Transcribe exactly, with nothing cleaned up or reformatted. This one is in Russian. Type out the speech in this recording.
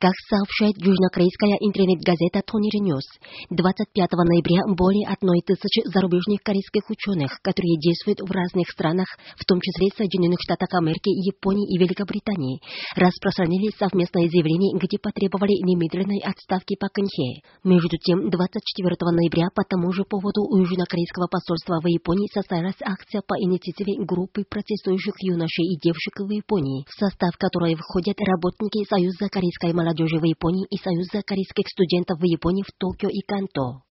Как сообщает южнокорейская интернет-газета Тонери Ньюс, двадцать пятого ноября более одной тысячи зарубежных корейских ученых, которые действуют в разных странах, в том числе Соединенных Штатах Америки, Японии и Великобритании, распространили совместное заявление, где потребовали немедленной отставки Пак Кын Хе. Между тем, двадцать четвёртого ноября по тому же поводу у южнокорейского посольства в Японии состоялась акция по инициативе группы протестующих юношей и девушек в Японии, в состав которой входят работники Союза корейской молодежи в Японии и Союза корейских студентов в Японии в Токио и Канто.